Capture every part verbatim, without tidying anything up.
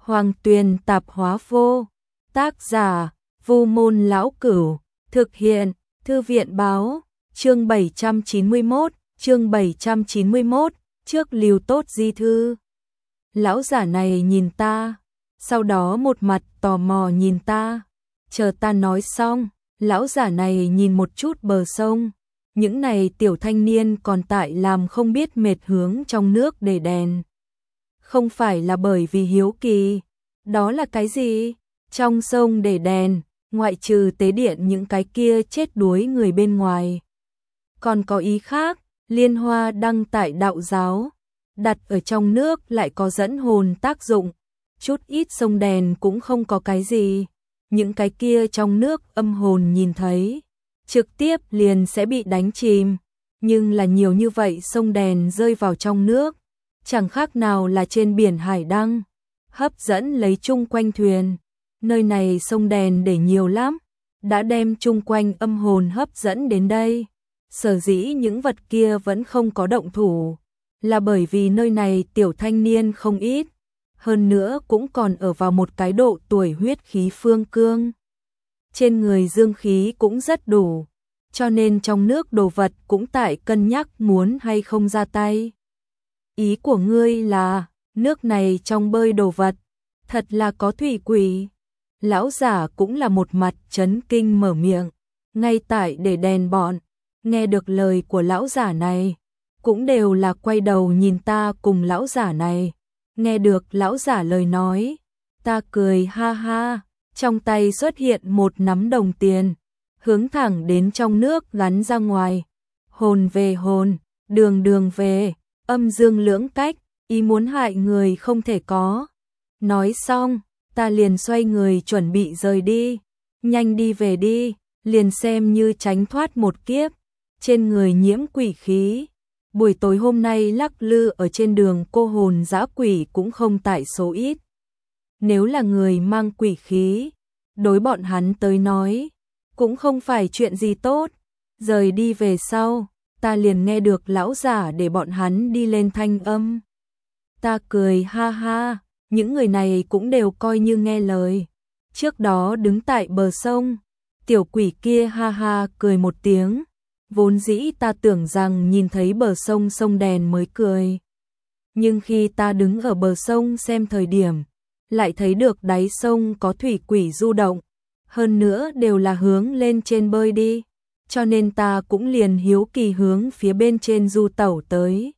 Hoàng Tuyền Tạp Hóa Vô. Tác giả: Vu Môn Lão Cửu. Thực hiện: Thư viện báo. Chương bảy trăm chín mươi mốt, chương bảy trăm chín mươi mốt, trước Lưu Tốt di thư. Lão giả này nhìn ta, sau đó một mặt tò mò nhìn ta. Chờ ta nói xong, lão giả này nhìn một chút bờ sông. Những này tiểu thanh niên còn tại làm không biết mệt hướng trong nước để đèn. Không phải là bởi vì hiếu kỳ. Đó là cái gì? Trong sông để đèn, ngoại trừ tế điện những cái kia chết đuối người bên ngoài. Còn có ý khác, liên hoa đăng tại đạo giáo, đặt ở trong nước lại có dẫn hồn tác dụng. Chút ít sông đèn cũng không có cái gì. Những cái kia trong nước âm hồn nhìn thấy, trực tiếp liền sẽ bị đánh chìm. Nhưng là nhiều như vậy sông đèn rơi vào trong nước, chẳng khác nào là trên biển hải đăng, hấp dẫn lấy chung quanh thuyền. Nơi này sông đèn để nhiều lắm, đã đem chung quanh âm hồn hấp dẫn đến đây. Sở dĩ những vật kia vẫn không có động thủ, là bởi vì nơi này tiểu thanh niên không ít, hơn nữa cũng còn ở vào một cái độ tuổi huyết khí phương cương. Trên người dương khí cũng rất đủ, cho nên trong nước đồ vật cũng tại cân nhắc muốn hay không ra tay. Ý của ngươi là, nước này trong bơi đồ vật, thật là có thủy quỷ. Lão giả cũng là một mặt chấn kinh mở miệng, ngay tại để đèn bọn, nghe được lời của lão giả này, cũng đều là quay đầu nhìn ta cùng lão giả này. Nghe được lão giả lời nói, ta cười ha ha, trong tay xuất hiện một nắm đồng tiền, hướng thẳng đến trong nước gắn ra ngoài. Hồn về hồn, đường đường về, âm dương lưỡng cách, ý muốn hại người không thể có. Nói xong, ta liền xoay người chuẩn bị rời đi. Nhanh đi về đi, liền xem như tránh thoát một kiếp. Trên người nhiễm quỷ khí, buổi tối hôm nay lắc lư ở trên đường cô hồn dã quỷ cũng không tại số ít. Nếu là người mang quỷ khí, đối bọn hắn tới nói, cũng không phải chuyện gì tốt. Rời đi về sau, ta liền nghe được lão giả để bọn hắn đi lên thanh âm. Ta cười ha ha, những người này cũng đều coi như nghe lời. Trước đó đứng tại bờ sông, tiểu quỷ kia ha ha cười một tiếng. Vốn dĩ ta tưởng rằng nhìn thấy bờ sông sông đèn mới cười. Nhưng khi ta đứng ở bờ sông xem thời điểm, lại thấy được đáy sông có thủy quỷ du động. Hơn nữa đều là hướng lên trên bơi đi. Cho nên ta cũng liền hiếu kỳ hướng phía bên trên du tẩu tới.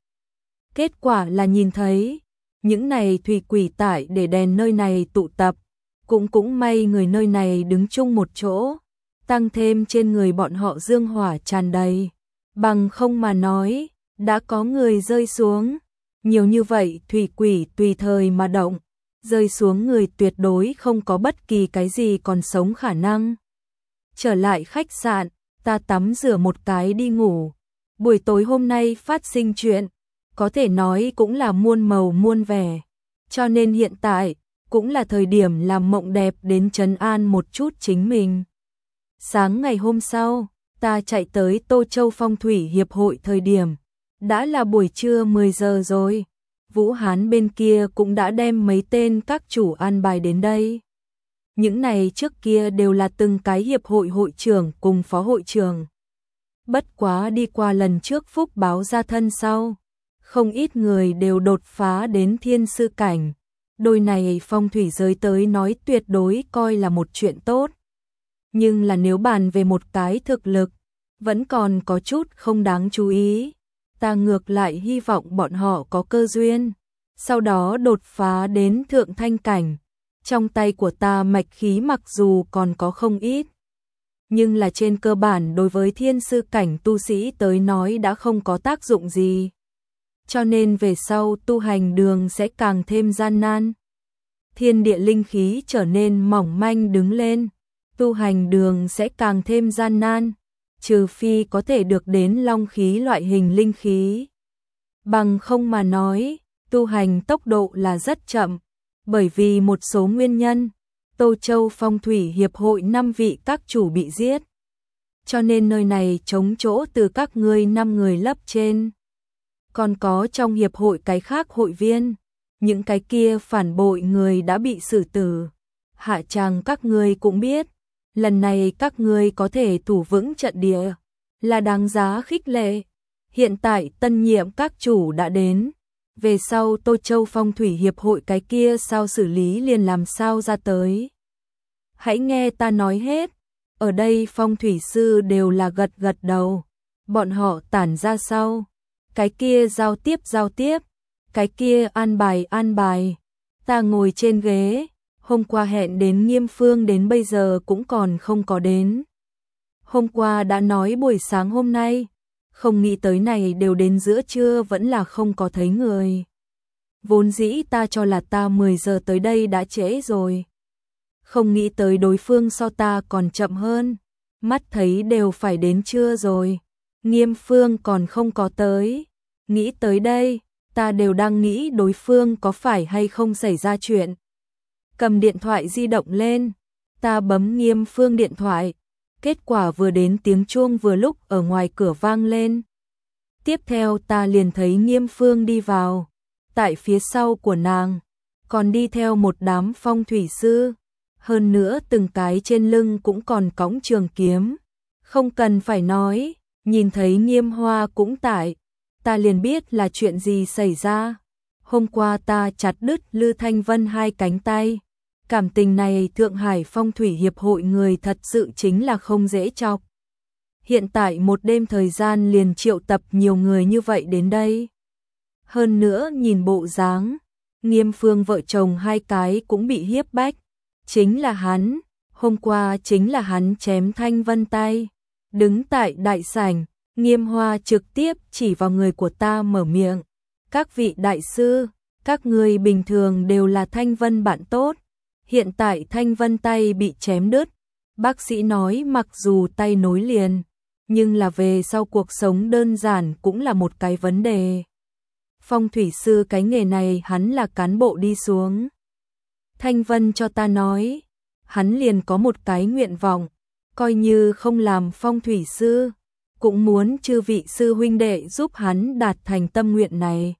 Kết quả là nhìn thấy, những này thủy quỷ tại để đèn nơi này tụ tập. Cũng cũng may người nơi này đứng chung một chỗ. Tăng thêm trên người bọn họ dương hỏa tràn đầy, bằng không mà nói, đã có người rơi xuống. Nhiều như vậy thủy quỷ tùy thời mà động, rơi xuống người tuyệt đối không có bất kỳ cái gì còn sống khả năng. Trở lại khách sạn, ta tắm rửa một cái đi ngủ. Buổi tối hôm nay phát sinh chuyện, có thể nói cũng là muôn màu muôn vẻ. Cho nên hiện tại, cũng là thời điểm làm mộng đẹp đến trấn an một chút chính mình. Sáng ngày hôm sau, ta chạy tới Tô Châu Phong Thủy Hiệp hội thời điểm, đã là buổi trưa mười giờ rồi. Vũ Hán bên kia cũng đã đem mấy tên các chủ an bài đến đây. Những này trước kia đều là từng cái hiệp hội hội trưởng cùng phó hội trưởng. Bất quá đi qua lần trước phúc báo ra thân sau, không ít người đều đột phá đến thiên sư cảnh. Đôi này phong thủy giới tới nói tuyệt đối coi là một chuyện tốt. Nhưng là nếu bàn về một cái thực lực, vẫn còn có chút không đáng chú ý. Ta ngược lại hy vọng bọn họ có cơ duyên, sau đó đột phá đến thượng thanh cảnh. Trong tay của ta mạch khí mặc dù còn có không ít, nhưng là trên cơ bản đối với thiên sư cảnh tu sĩ tới nói đã không có tác dụng gì. Cho nên về sau tu hành đường sẽ càng thêm gian nan. Thiên địa linh khí trở nên mỏng manh đứng lên, tu hành đường sẽ càng thêm gian nan, trừ phi có thể được đến long khí loại hình linh khí. Bằng không mà nói, tu hành tốc độ là rất chậm, bởi vì một số nguyên nhân, Tô Châu Phong Thủy Hiệp hội năm vị các chủ bị giết. Cho nên nơi này trống chỗ từ các ngươi năm người lấp trên. Còn có trong hiệp hội cái khác hội viên, những cái kia phản bội người đã bị xử tử. Hạ tràng các ngươi cũng biết, lần này các ngươi có thể thủ vững trận địa, là đáng giá khích lệ. Hiện tại tân nhiệm các chủ đã đến, về sau Tô Châu Phong Thủy Hiệp hội cái kia sao xử lý liền làm sao ra tới. Hãy nghe ta nói hết, ở đây phong thủy sư đều là gật gật đầu, bọn họ tản ra sau, cái kia giao tiếp giao tiếp, cái kia an bài an bài, ta ngồi trên ghế, hôm qua hẹn đến Nghiêm Phương đến bây giờ cũng còn không có đến. Hôm qua đã nói buổi sáng hôm nay, không nghĩ tới này đều đến giữa trưa vẫn là không có thấy người. Vốn dĩ ta cho là ta mười giờ tới đây đã trễ rồi. Không nghĩ tới đối phương so ta còn chậm hơn, mắt thấy đều phải đến trưa rồi. Nghiêm Phương còn không có tới. Nghĩ tới đây, ta đều đang nghĩ đối phương có phải hay không xảy ra chuyện. Cầm điện thoại di động lên, ta bấm Nghiêm Phương điện thoại. Kết quả vừa đến tiếng chuông vừa lúc ở ngoài cửa vang lên. Tiếp theo ta liền thấy Nghiêm Phương đi vào. Tại phía sau của nàng, còn đi theo một đám phong thủy sư. Hơn nữa từng cái trên lưng cũng còn cõng trường kiếm. Không cần phải nói, nhìn thấy Nghiêm Hoa cũng tại. Ta liền biết là chuyện gì xảy ra. Hôm qua ta chặt đứt Lư Thanh Vân hai cánh tay. Cảm tình này Thượng Hải Phong Thủy Hiệp hội người thật sự chính là không dễ chọc. Hiện tại một đêm thời gian liền triệu tập nhiều người như vậy đến đây. Hơn nữa nhìn bộ dáng, Nghiêm Phương vợ chồng hai cái cũng bị hiếp bách. Chính là hắn, hôm qua chính là hắn chém Thanh Vân tay. Đứng tại đại sảnh, Nghiêm Hoa trực tiếp chỉ vào người của ta mở miệng. Các vị đại sư, các người bình thường đều là Thanh Vân bạn tốt. Hiện tại Thanh Vân tay bị chém đứt. Bác sĩ nói mặc dù tay nối liền, nhưng là về sau cuộc sống đơn giản cũng là một cái vấn đề. Phong thủy sư cái nghề này hắn là cán bộ đi xuống. Thanh Vân cho ta nói, hắn liền có một cái nguyện vọng, coi như không làm phong thủy sư, cũng muốn chư vị sư huynh đệ giúp hắn đạt thành tâm nguyện này.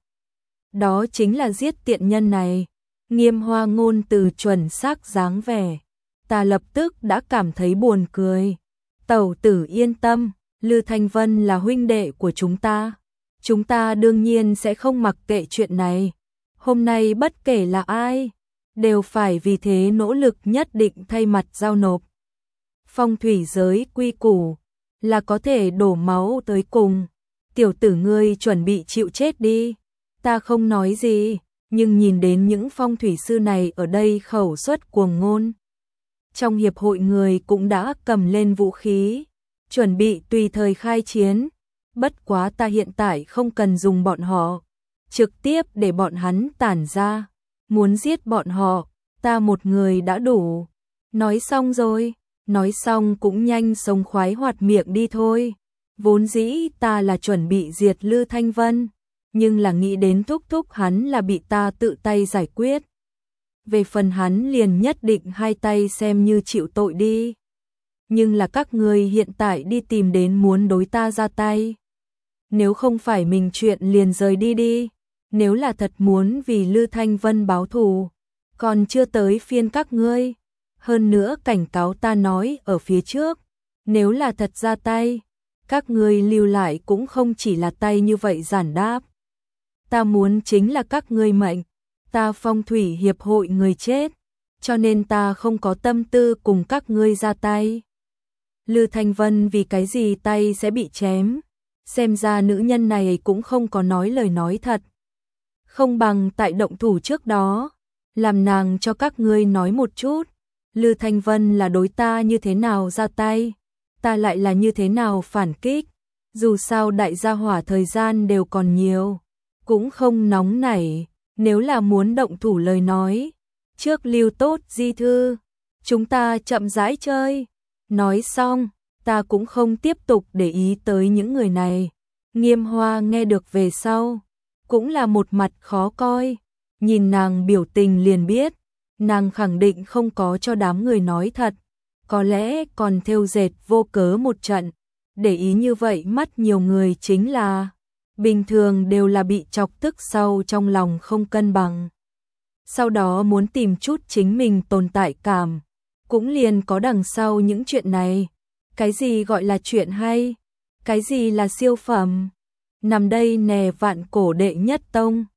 Đó chính là giết tiện nhân này. Nghiêm Hoa ngôn từ chuẩn xác dáng vẻ, ta lập tức đã cảm thấy buồn cười. Tẩu tử yên tâm, Lư Thanh Vân là huynh đệ của chúng ta. Chúng ta đương nhiên sẽ không mặc kệ chuyện này. Hôm nay bất kể là ai, đều phải vì thế nỗ lực nhất định thay mặt giao nộp. Phong thủy giới quy củ là có thể đổ máu tới cùng. Tiểu tử ngươi chuẩn bị chịu chết đi. Ta không nói gì, nhưng nhìn đến những phong thủy sư này ở đây khẩu suất cuồng ngôn. Trong hiệp hội người cũng đã cầm lên vũ khí, chuẩn bị tùy thời khai chiến. Bất quá ta hiện tại không cần dùng bọn họ, trực tiếp để bọn hắn tản ra. Muốn giết bọn họ, ta một người đã đủ. Nói xong rồi, nói xong cũng nhanh sống khoái hoạt miệng đi thôi. Vốn dĩ ta là chuẩn bị diệt Lư Thanh Vân, nhưng là nghĩ đến thúc thúc hắn là bị ta tự tay giải quyết. Về phần hắn liền nhất định hai tay xem như chịu tội đi. Nhưng là các người hiện tại đi tìm đến muốn đối ta ra tay. Nếu không phải mình chuyện liền rời đi đi. Nếu là thật muốn vì Lư Thanh Vân báo thù, còn chưa tới phiên các ngươi. Hơn nữa cảnh cáo ta nói ở phía trước, nếu là thật ra tay, các ngươi lưu lại cũng không chỉ là tay như vậy giản đáp. Ta muốn chính là các ngươi mệnh, ta phong thủy hiệp hội người chết, cho nên ta không có tâm tư cùng các ngươi ra tay. Lư Thanh Vân vì cái gì tay sẽ bị chém, xem ra nữ nhân này cũng không có nói lời nói thật. Không bằng tại động thủ trước đó, làm nàng cho các ngươi nói một chút, Lư Thanh Vân là đối ta như thế nào ra tay, ta lại là như thế nào phản kích. Dù sao đại gia hỏa thời gian đều còn nhiều, cũng không nóng nảy, nếu là muốn động thủ lời nói, trước lưu tốt di thư, chúng ta chậm rãi chơi. Nói xong, ta cũng không tiếp tục để ý tới những người này. Nghiêm Hoa nghe được về sau, cũng là một mặt khó coi, nhìn nàng biểu tình liền biết, nàng khẳng định không có cho đám người nói thật, có lẽ còn thêu dệt vô cớ một trận, để ý như vậy mắt nhiều người chính là, bình thường đều là bị chọc tức sau trong lòng không cân bằng. sau đó muốn tìm chút chính mình tồn tại cảm, cũng liền có đằng sau những chuyện này. Cái gì gọi là chuyện hay? Cái gì là siêu phẩm? Nằm đây nè vạn cổ đệ nhất tông.